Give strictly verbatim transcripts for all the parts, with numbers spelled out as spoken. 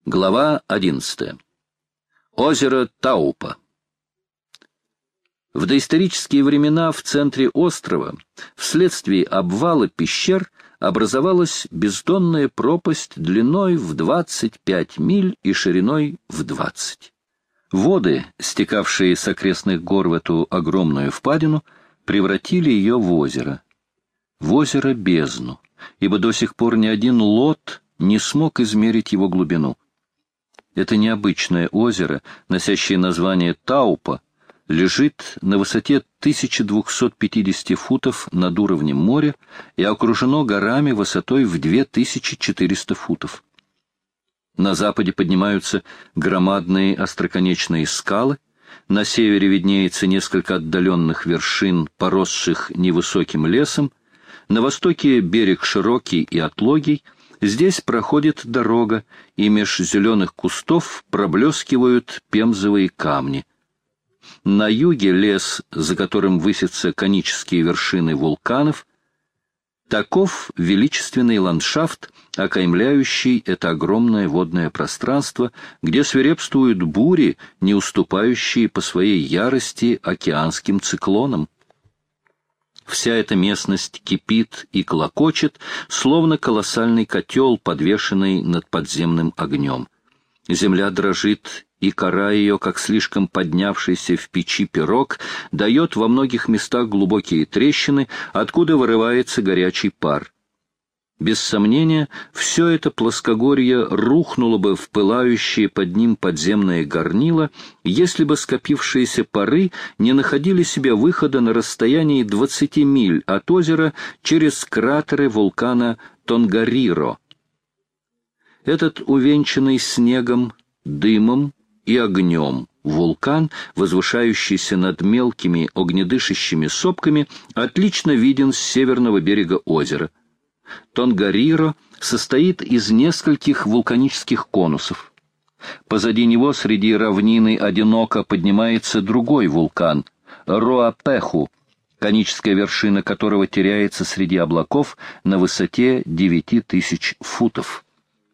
Глава одиннадцатая. Озеро Таупа. В доисторические времена в центре острова вследствие обвала пещер образовалась бездонная пропасть длиной в двадцать пять миль и шириной в двадцать. Воды, стекавшие с окрестных гор в эту огромную впадину, превратили ее в озеро. В озеро-бездну, ибо до сих пор ни один лот не смог измерить его глубину. Это необычное озеро, носящее название Таупа, лежит на высоте тысяча двести пятьдесят футов над уровнем моря и окружено горами высотой в две тысячи четыреста футов. На западе поднимаются громадные остроконечные скалы, на севере виднеется несколько отдаленных вершин, поросших невысоким лесом, на востоке берег широкий и отлогий. Здесь проходит дорога, и меж зеленых кустов проблескивают пемзовые камни. На юге лес, за которым высятся конические вершины вулканов. Таков величественный ландшафт, окаймляющий это огромное водное пространство, где свирепствуют бури, не уступающие по своей ярости океанским циклонам. Вся эта местность кипит и клокочет, словно колоссальный котел, подвешенный над подземным огнем. Земля дрожит, и кора ее, как слишком поднявшийся в печи пирог, дает во многих местах глубокие трещины, откуда вырывается горячий пар. Без сомнения, все это плоскогорье рухнуло бы в пылающие под ним подземное горнило, если бы скопившиеся пары не находили себе выхода на расстоянии двадцати миль от озера через кратеры вулкана Тонгариро. Этот увенчанный снегом, дымом и огнем вулкан, возвышающийся над мелкими огнедышащими сопками, отлично виден с северного берега озера. Тонгариро состоит из нескольких вулканических конусов. Позади него среди равнины одиноко поднимается другой вулкан — Руапеху, коническая вершина которого теряется среди облаков на высоте девяти тысяч футов.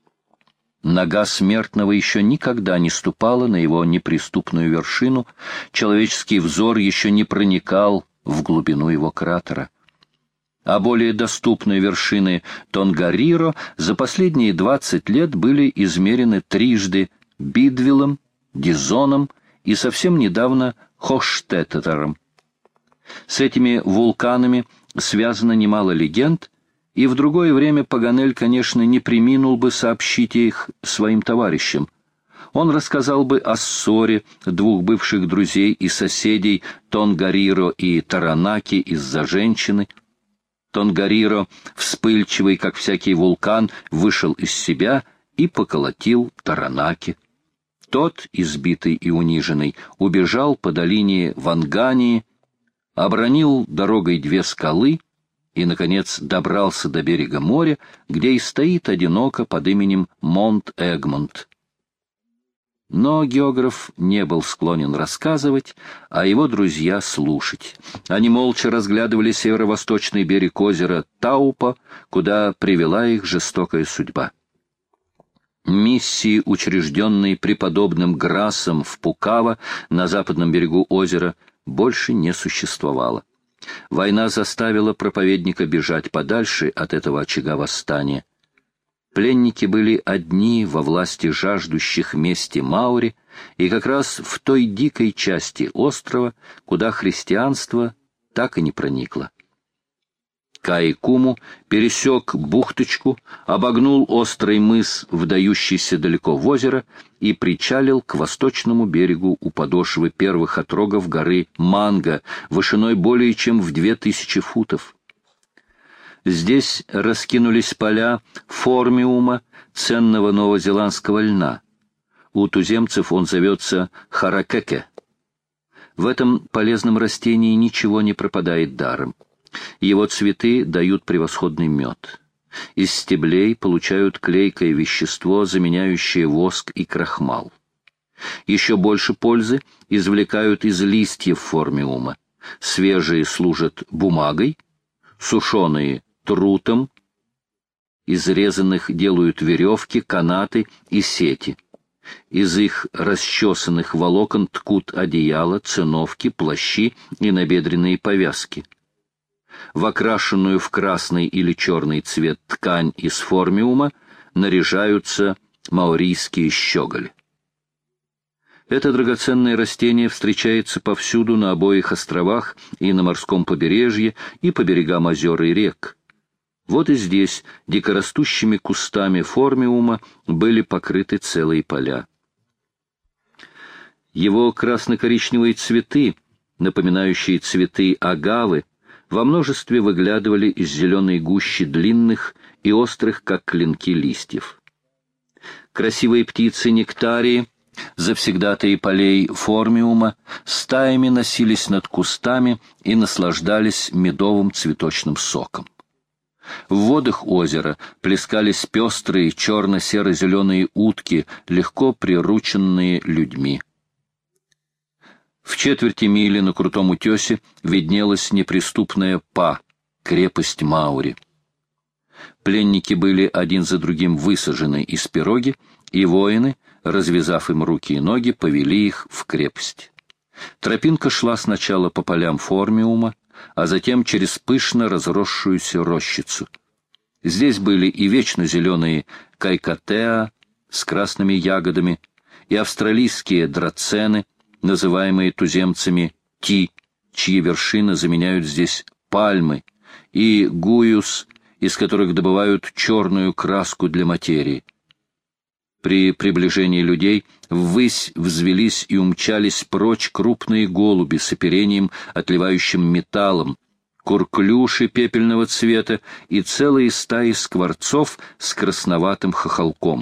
Нога смертного еще никогда не ступала на его неприступную вершину, человеческий взор еще не проникал в глубину его кратера. А более доступные вершины Тонгариро за последние двадцать лет были измерены трижды Бидвиллом, Дизоном и совсем недавно Хоштеттером. С этими вулканами связано немало легенд, и в другое время Паганель, конечно, не преминул бы сообщить их своим товарищам. Он рассказал бы о ссоре двух бывших друзей и соседей Тонгариро и Таранаки из-за женщины. Тонгариро, вспыльчивый, как всякий вулкан, вышел из себя и поколотил Таранаки. Тот, избитый и униженный, убежал по долине Вангании, обронил дорогой две скалы и, наконец, добрался до берега моря, где и стоит одиноко под именем Монт-Эгмонт. Но географ не был склонен рассказывать, а его друзья слушать. Они молча разглядывали северо-восточный берег озера Таупа, куда привела их жестокая судьба. Миссии, учрежденной преподобным Грассом в Пукаво на западном берегу озера, больше не существовало. Война заставила проповедника бежать подальше от этого очага восстания. Пленники были одни во власти жаждущих мести маори, и как раз в той дикой части острова, куда христианство так и не проникло. Каикуму пересек бухточку, обогнул острый мыс, вдающийся далеко в озеро, и причалил к восточному берегу у подошвы первых отрогов горы Манго, вышиной более чем в две тысячи футов. Здесь раскинулись поля формиума, ценного новозеландского льна. У туземцев он зовется харакеке. В этом полезном растении ничего не пропадает даром. Его цветы дают превосходный мед. Из стеблей получают клейкое вещество, заменяющее воск и крахмал. Еще больше пользы извлекают из листьев формиума. Свежие служат бумагой, сушеные — трутом, Из резаных делают веревки, канаты и сети. Из их расчесанных волокон ткут одеяла, циновки, плащи и набедренные повязки. В окрашенную в красный или черный цвет ткань из формиума наряжаются маорийские щеголи. Это драгоценное растение встречается повсюду на обоих островах и на морском побережье, и по берегам озер и рек. Вот и здесь дикорастущими кустами формиума были покрыты целые поля. Его красно-коричневые цветы, напоминающие цветы агавы, во множестве выглядывали из зеленой гущи длинных и острых, как клинки, листьев. Красивые птицы-нектарии, завсегдатые полей формиума, стаями носились над кустами и наслаждались медовым цветочным соком. В водах озера плескались пестрые черно-серо-зеленые утки, легко прирученные людьми. В четверти мили на крутом утесе виднелась неприступная Па, крепость Маури. Пленники были один за другим высажены из пироги, и воины, развязав им руки и ноги, повели их в крепость. Тропинка шла сначала по полям формиума, а затем через пышно разросшуюся рощицу. Здесь были и вечно зеленые кайкатеа с красными ягодами, и австралийские драцены, называемые туземцами ти, чьи вершины заменяют здесь пальмы, и гуюс, из которых добывают черную краску для материи. При приближении людей ввысь взвелись и умчались прочь крупные голуби с оперением, отливающим металлом, курклюши пепельного цвета и целые стаи скворцов с красноватым хохолком.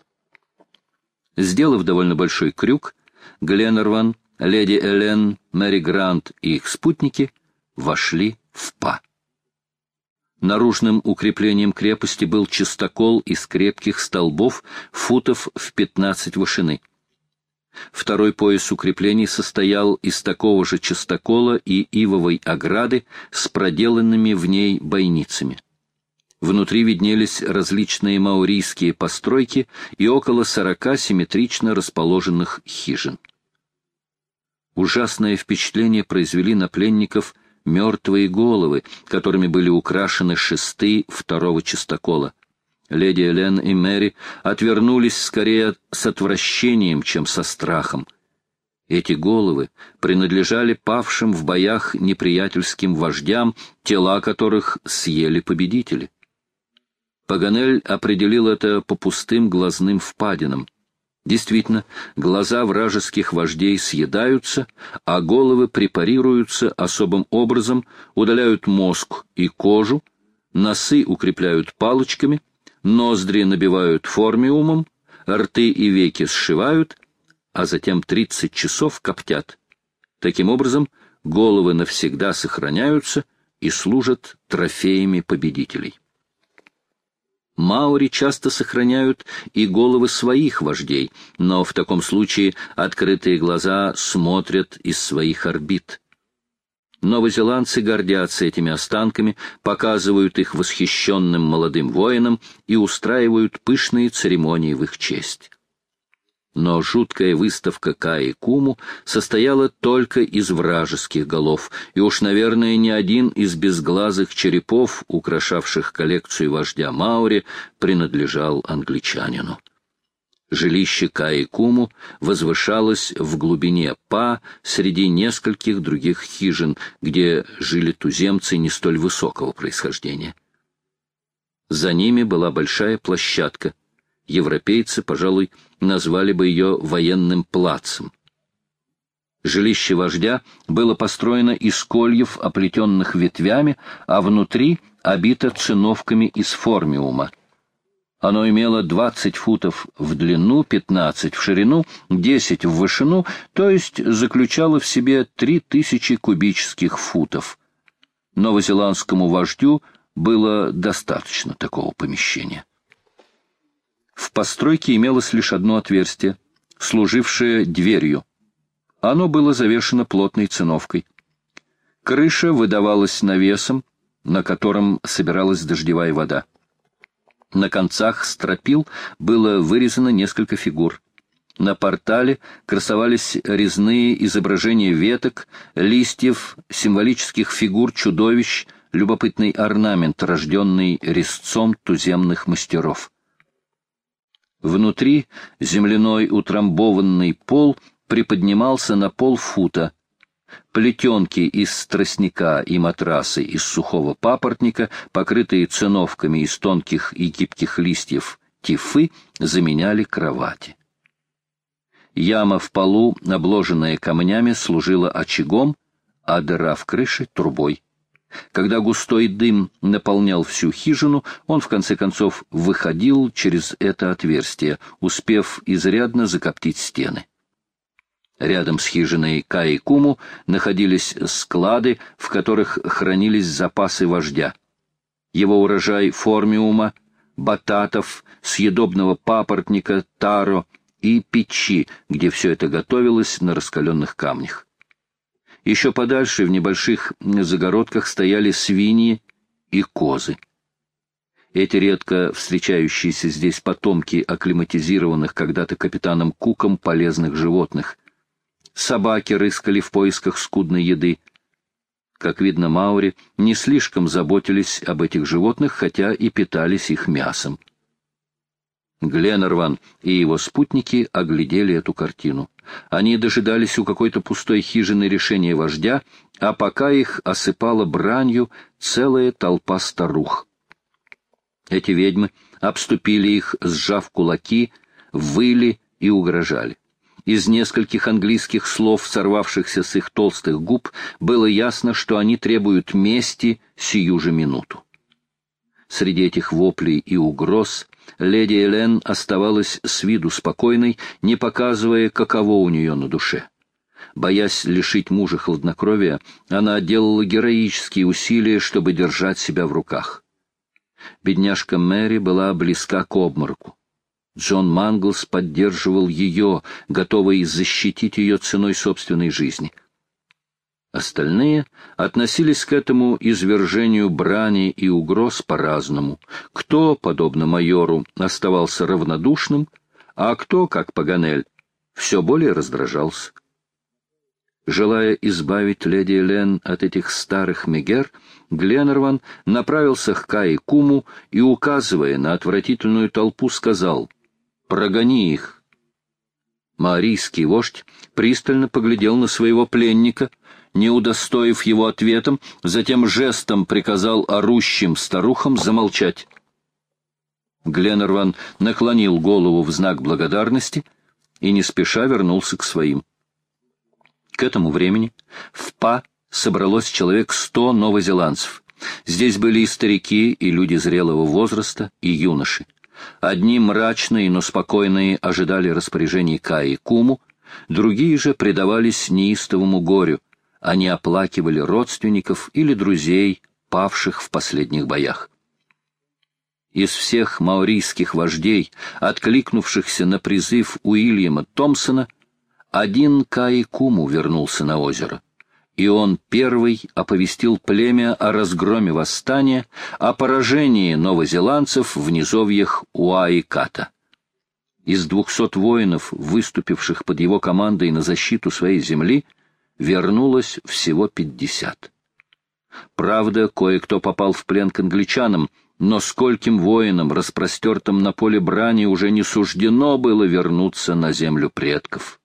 Сделав довольно большой крюк, Гленнерван, леди Элен, Мэри Грант и их спутники вошли в Па. Наружным укреплением крепости был чистокол из крепких столбов футов в пятнадцать вышины. Второй пояс укреплений состоял из такого же чистокола и ивовой ограды с проделанными в ней бойницами. Внутри виднелись различные маорийские постройки и около сорока симметрично расположенных хижин. Ужасное впечатление произвели на пленников мертвые головы, которыми были украшены шесты второго чистокола. Леди Элен и Мэри отвернулись скорее с отвращением, чем со страхом. Эти головы принадлежали павшим в боях неприятельским вождям, тела которых съели победители. Паганель определил это по пустым глазным впадинам. Действительно, глаза вражеских вождей съедаются, а головы препарируются особым образом, удаляют мозг и кожу, носы укрепляют палочками, ноздри набивают формиумом, рты и веки сшивают, а затем тридцать часов коптят. Таким образом, головы навсегда сохраняются и служат трофеями победителей. Маори часто сохраняют и головы своих вождей, но в таком случае открытые глаза смотрят из своих орбит. Новозеландцы гордятся этими останками, показывают их восхищенным молодым воинам и устраивают пышные церемонии в их честь. Но жуткая выставка Каи-Куму состояла только из вражеских голов, и уж, наверное, ни один из безглазых черепов, украшавших коллекцию вождя Маори, принадлежал англичанину. Жилище Каи-Куму возвышалось в глубине Па среди нескольких других хижин, где жили туземцы не столь высокого происхождения. За ними была большая площадка. Европейцы, пожалуй, назвали бы ее военным плацем. Жилище вождя было построено из кольев, оплетенных ветвями, а внутри обито циновками из формиума. Оно имело двадцать футов в длину, пятнадцать в ширину, десять в вышину, то есть заключало в себе три тысячи кубических футов. Новозеландскому вождю было достаточно такого помещения. В постройке имелось лишь одно отверстие, служившее дверью. Оно было завешено плотной циновкой. Крыша выдавалась навесом, на котором собиралась дождевая вода. На концах стропил было вырезано несколько фигур. На портале красовались резные изображения веток, листьев, символических фигур чудовищ, любопытный орнамент, рожденный резцом туземных мастеров. Внутри земляной утрамбованный пол приподнимался на полфута. Плетенки из тростника и матрасы из сухого папоротника, покрытые циновками из тонких и гибких листьев тифы, заменяли кровати. Яма в полу, обложенная камнями, служила очагом, а дыра в крыше — трубой. Когда густой дым наполнял всю хижину, он в конце концов выходил через это отверстие, успев изрядно закоптить стены. Рядом с хижиной Каи-Куму находились склады, в которых хранились запасы вождя. Его урожай формиума, бататов, съедобного папоротника, таро и печи, где все это готовилось на раскаленных камнях. Еще подальше в небольших загородках стояли свиньи и козы. Эти редко встречающиеся здесь потомки акклиматизированных когда-то капитаном Куком полезных животных. Собаки рыскали в поисках скудной еды. Как видно, маори не слишком заботились об этих животных, хотя и питались их мясом. Гленарван и его спутники оглядели эту картину. Они дожидались у какой-то пустой хижины решения вождя, а пока их осыпала бранью целая толпа старух. Эти ведьмы обступили их, сжав кулаки, выли и угрожали. Из нескольких английских слов, сорвавшихся с их толстых губ, было ясно, что они требуют мести сию же минуту. Среди этих воплей и угроз леди Элен оставалась с виду спокойной, не показывая, каково у нее на душе. Боясь лишить мужа хладнокровия, она делала героические усилия, чтобы держать себя в руках. Бедняжка Мэри была близка к обмороку. Джон Манглс поддерживал ее, готовый защитить ее ценой собственной жизни. Остальные относились к этому извержению брани и угроз по-разному. Кто, подобно майору, оставался равнодушным, а кто, как Паганель, все более раздражался. Желая избавить леди Элен от этих старых мегер, Гленарван направился к Каи-Куму и, указывая на отвратительную толпу, сказал: «Прогони их». Маорийский вождь пристально поглядел на своего пленника, не удостоив его ответом, затем жестом приказал орущим старухам замолчать. Гленарван наклонил голову в знак благодарности и не спеша вернулся к своим. К этому времени в Па собралось человек сто новозеландцев. Здесь были и старики, и люди зрелого возраста, и юноши. Одни мрачные, но спокойные ожидали распоряжений Каи-Куму, другие же предавались неистовому горю. Они оплакивали родственников или друзей, павших в последних боях. Из всех маорийских вождей, откликнувшихся на призыв Уильяма Томпсона, один Каи-Куму вернулся на озеро, и он первый оповестил племя о разгроме восстания, о поражении новозеландцев в низовьях Уаиката. Из двухсот воинов, выступивших под его командой на защиту своей земли, вернулось всего пятьдесят. Правда, кое-кто попал в плен к англичанам, но скольким воинам, распростертым на поле брани, уже не суждено было вернуться на землю предков.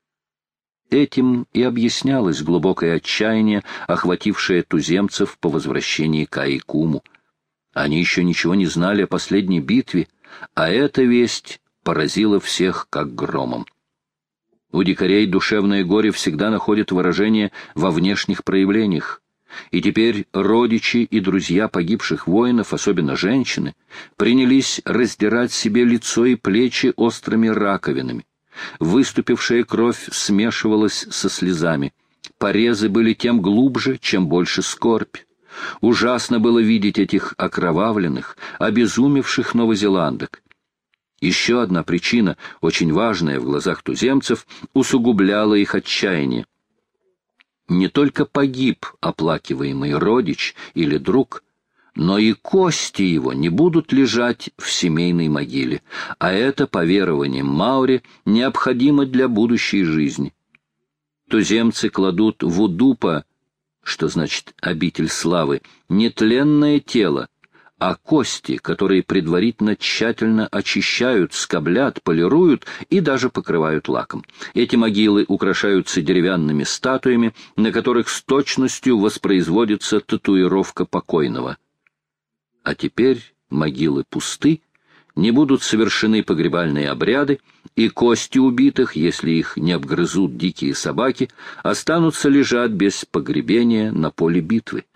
Этим и объяснялось глубокое отчаяние, охватившее туземцев по возвращении Каи-Куму. Они еще ничего не знали о последней битве, а эта весть поразила всех как громом. У дикарей душевное горе всегда находит выражение во внешних проявлениях, и теперь родичи и друзья погибших воинов, особенно женщины, принялись раздирать себе лицо и плечи острыми раковинами. Выступившая кровь смешивалась со слезами. Порезы были тем глубже, чем больше скорбь. Ужасно было видеть этих окровавленных, обезумевших новозеландок. Еще одна причина, очень важная в глазах туземцев, усугубляла их отчаяние. Не только погиб оплакиваемый родич или друг, но и кости его не будут лежать в семейной могиле, а это, по верованиям маори, необходимо для будущей жизни. Туземцы кладут в удупа, что значит обитель славы, не тленное тело, а кости, которые предварительно тщательно очищают, скоблят, полируют и даже покрывают лаком. Эти могилы украшаются деревянными статуями, на которых с точностью воспроизводится татуировка покойного. А теперь могилы пусты, не будут совершены погребальные обряды, и кости убитых, если их не обгрызут дикие собаки, останутся лежать без погребения на поле битвы.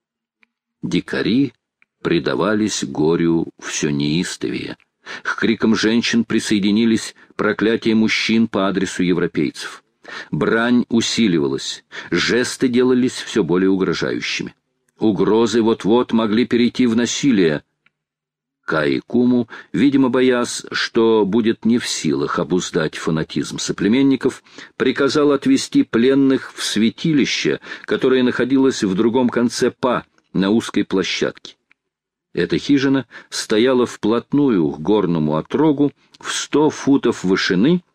Дикари предавались горю все неистовее. К крикам женщин присоединились проклятия мужчин по адресу европейцев. Брань усиливалась, жесты делались все более угрожающими. Угрозы вот-вот могли перейти в насилие. Каи-Куму, видимо, боясь, что будет не в силах обуздать фанатизм соплеменников, приказал отвести пленных в святилище, которое находилось в другом конце Па, на узкой площадке. Эта хижина стояла вплотную к горному отрогу в сто футов вышины,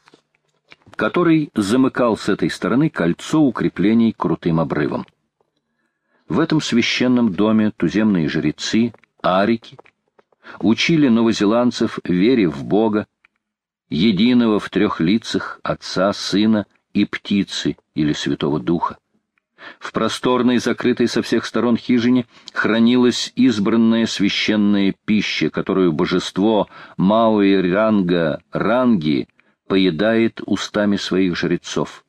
который замыкал с этой стороны кольцо укреплений крутым обрывом. В этом священном доме туземные жрецы, арики, учили новозеландцев вере в Бога, единого в трех лицах Отца, Сына и Птицы или Святого Духа. В просторной, закрытой со всех сторон хижине хранилась избранная священная пища, которую божество Мауи-Ранга Ранги поедает устами своих жрецов.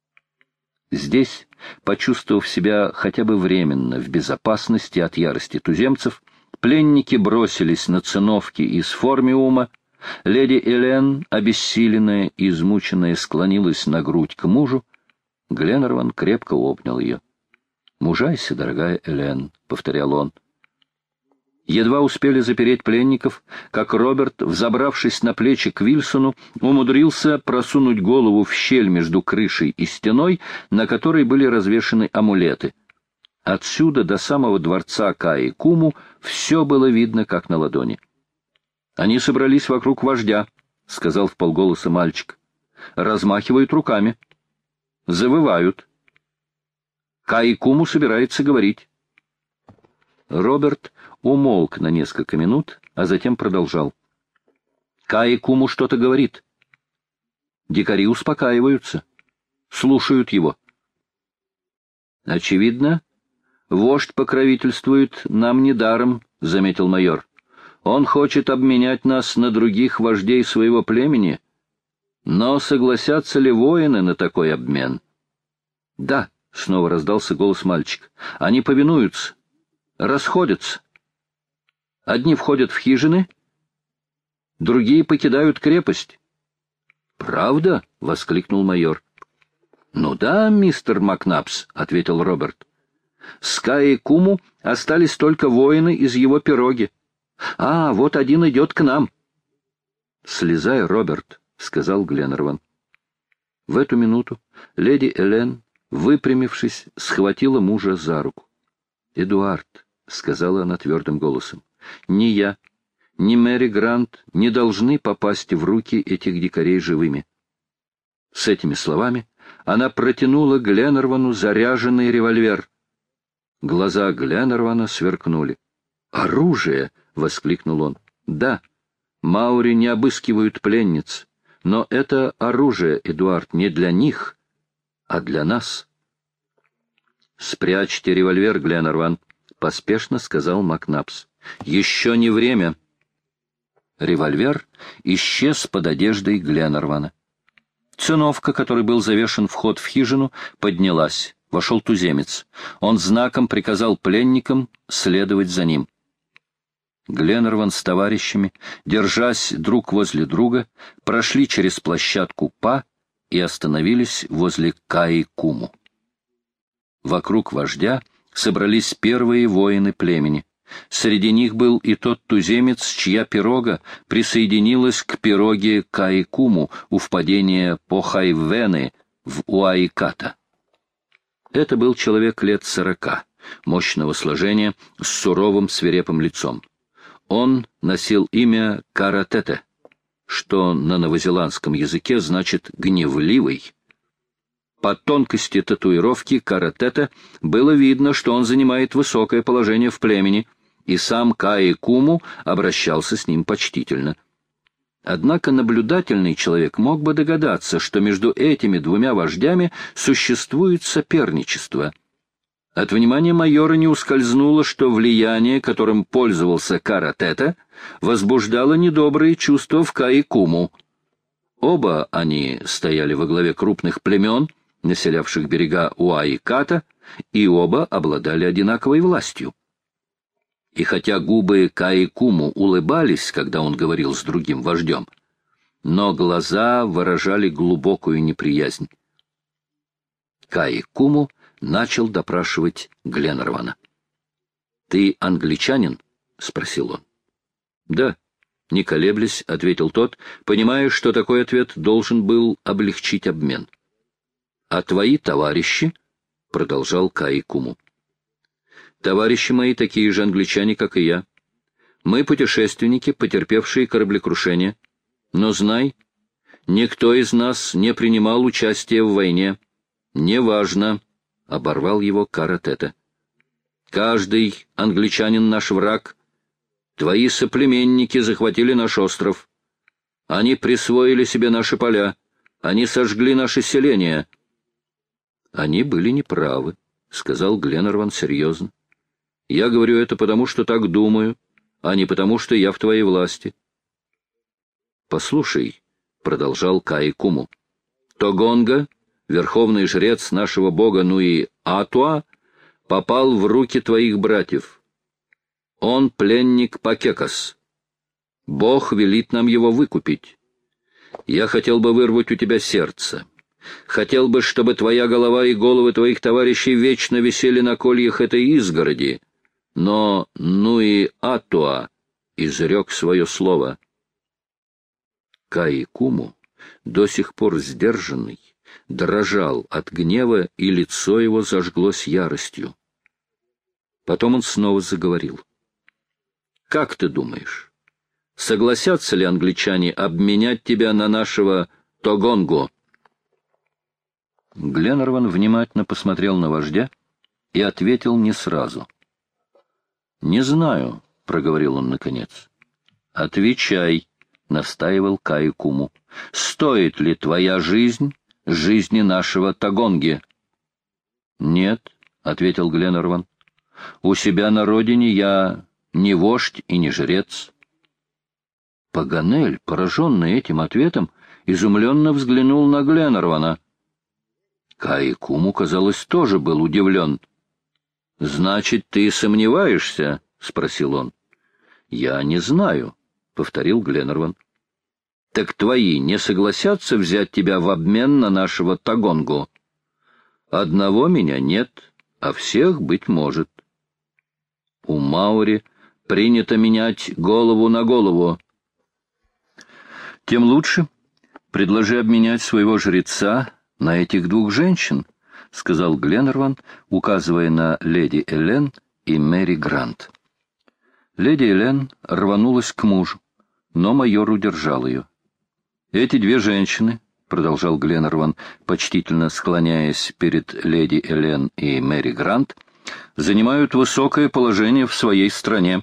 Здесь, почувствовав себя хотя бы временно в безопасности от ярости туземцев, пленники бросились на циновки из формиума. Леди Элен, обессиленная и измученная, склонилась на грудь к мужу. Гленнерван крепко обнял ее. «Мужайся, дорогая Элен», — повторял он. Едва успели запереть пленников, как Роберт, взобравшись на плечи к Вильсону, умудрился просунуть голову в щель между крышей и стеной, на которой были развешаны амулеты. Отсюда до самого дворца Каи-Куму все было видно, как на ладони. «Они собрались вокруг вождя», — сказал вполголоса мальчик. «Размахивают руками. Завывают. Каи-Куму собирается говорить». Роберт умолк на несколько минут, а затем продолжал. «Каи-Куму что-то говорит. Дикари успокаиваются, слушают его. Очевидно, вождь покровительствует нам недаром», — заметил майор. «Он хочет обменять нас на других вождей своего племени. Но согласятся ли воины на такой обмен?» «Да», — снова раздался голос мальчика, — «они повинуются, расходятся. Одни входят в хижины, другие покидают крепость». «Правда?» — воскликнул майор. «Ну да, мистер Макнапс», — ответил Роберт. «С Каи-Куму остались только воины из его пироги. А, вот один идет к нам». «Слезай, Роберт», — сказал Гленнерван. В эту минуту леди Элен, выпрямившись, схватила мужа за руку. «Эдуард», — сказала она твердым голосом, — «ни я, ни Мэри Грант не должны попасть в руки этих дикарей живыми». С этими словами она протянула Гленнервану заряженный револьвер. Глаза Гленнервана сверкнули. «Оружие!» — воскликнул он. «Да, маори не обыскивают пленниц, но это оружие, Эдуард, не для них, а для нас». «Спрячьте револьвер, Гленнерван», — поспешно сказал Макнапс. «Еще не время». Револьвер исчез под одеждой Гленнервана. Циновка, которой был завешен вход в хижину, поднялась. Вошел туземец. Он знаком приказал пленникам следовать за ним. Гленнерван с товарищами, держась друг возле друга, прошли через площадку Па и остановились возле Каи-Куму. Вокруг вождя собрались первые воины племени. Среди них был и тот туземец, чья пирога присоединилась к пироге Каи-Куму у впадения Похайвены в Уаиката. Это был человек лет сорока, мощного сложения, с суровым свирепым лицом. Он носил имя Каратете, что на новозеландском языке значит «гневливый». По тонкости татуировки Каратете было видно, что он занимает высокое положение в племени, и сам Каи Куму обращался с ним почтительно. Однако наблюдательный человек мог бы догадаться, что между этими двумя вождями существует соперничество. От внимания майора не ускользнуло, что влияние, которым пользовался Каратете, возбуждало недобрые чувства в Каи Куму. Оба они стояли во главе крупных племен, населявших берега Уаиката, и оба обладали одинаковой властью. И хотя губы Каи Куму улыбались, когда он говорил с другим вождем, но глаза выражали глубокую неприязнь. Каи Куму начал допрашивать Гленнервана. — Ты англичанин? — спросил он. — Да, не колеблясь, — ответил тот, понимая, что такой ответ должен был облегчить обмен. — А твои товарищи? — продолжал Каи Куму. — Товарищи мои такие же англичане, как и я. Мы путешественники, потерпевшие кораблекрушение. Но знай, никто из нас не принимал участия в войне. Неважно, — оборвал его Каратете. — Каждый англичанин наш враг. Твои соплеменники захватили наш остров. Они присвоили себе наши поля. Они сожгли наши селения. — Они были неправы, — сказал Гленнерван серьезно. — Я говорю это потому, что так думаю, а не потому, что я в твоей власти. — Послушай, — продолжал Каи Куму, — Тогонга, верховный жрец нашего бога Нуи Атуа, попал в руки твоих братьев. Он пленник Пакекас. Бог велит нам его выкупить. Я хотел бы вырвать у тебя сердце. Хотел бы, чтобы твоя голова и головы твоих товарищей вечно висели на кольях этой изгороди. Но Нуи Атуа изрек свое слово. Каи Куму, до сих пор сдержанный, дрожал от гнева, и лицо его зажглось яростью. Потом он снова заговорил. — Как ты думаешь, согласятся ли англичане обменять тебя на нашего Тогонгу? Гленнерван внимательно посмотрел на вождя и ответил не сразу. — Не знаю, — проговорил он наконец. — Отвечай, — настаивал Каи Куму. — Стоит ли твоя жизнь жизни нашего Тогонги? — Нет, — ответил Гленнерван. — У себя на родине я не вождь и не жрец. Паганель, пораженный этим ответом, изумленно взглянул на Гленнервана. Каи Куму, казалось, тоже был удивлен. — Значит, ты сомневаешься? — спросил он. — Я не знаю, — повторил Гленнерван. — Так твои не согласятся взять тебя в обмен на нашего Тогонгу? — Одного меня нет, а всех, быть может. У Маори принято менять голову на голову. — Тем лучше. Предложи обменять своего жреца на этих двух женщин, — сказал Гленнерван, указывая на леди Элен и Мэри Грант. Леди Элен рванулась к мужу, но майор удержал ее. — Эти две женщины, — продолжал Гленнерван, почтительно склоняясь перед леди Элен и Мэри Грант, — занимают высокое положение в своей стране.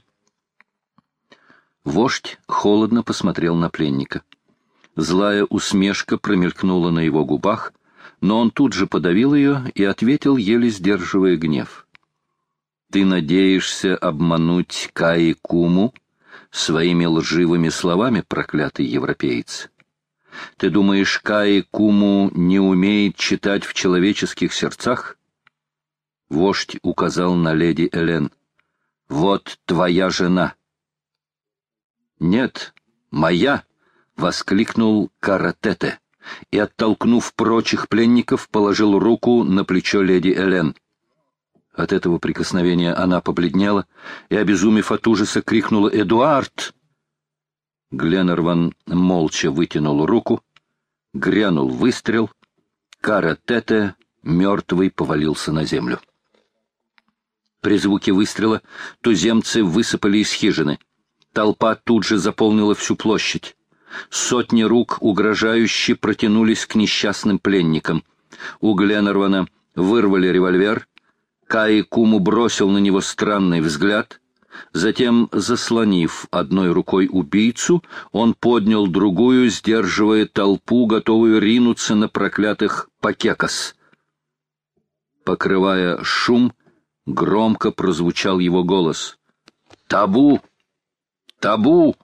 Вождь холодно посмотрел на пленника. Злая усмешка промелькнула на его губах, но он тут же подавил ее и ответил, еле сдерживая гнев. — Ты надеешься обмануть Каи Куму своими лживыми словами, проклятый европеец? Ты думаешь, Каи Куму не умеет читать в человеческих сердцах? Вождь указал на леди Элен. — Вот твоя жена. — Нет, моя! — воскликнул Каратете и, оттолкнув прочих пленников, положил руку на плечо леди Элен. От этого прикосновения она побледнела и, обезумев от ужаса, крикнула «Эдуард!». Гленнерван молча вытянул руку, грянул выстрел, Каратете мертвый повалился на землю. При звуке выстрела туземцы высыпали из хижины. Толпа тут же заполнила всю площадь. Сотни рук угрожающе протянулись к несчастным пленникам. У Гленнервана вырвали револьвер. Каи Куму бросил на него странный взгляд. Затем, заслонив одной рукой убийцу, он поднял другую, сдерживая толпу, готовую ринуться на проклятых пакекас. Покрывая шум, громко прозвучал его голос. «Табу! Табу!»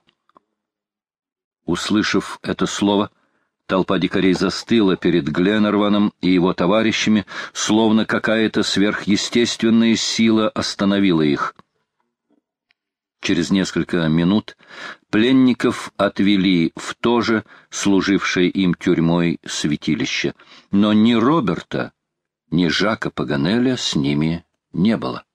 Услышав это слово, толпа дикарей застыла перед Гленнерваном и его товарищами, словно какая-то сверхъестественная сила остановила их. Через несколько минут пленников отвели в то же, служившее им тюрьмой, святилище. Но ни Роберта, ни Жака Паганеля с ними не было.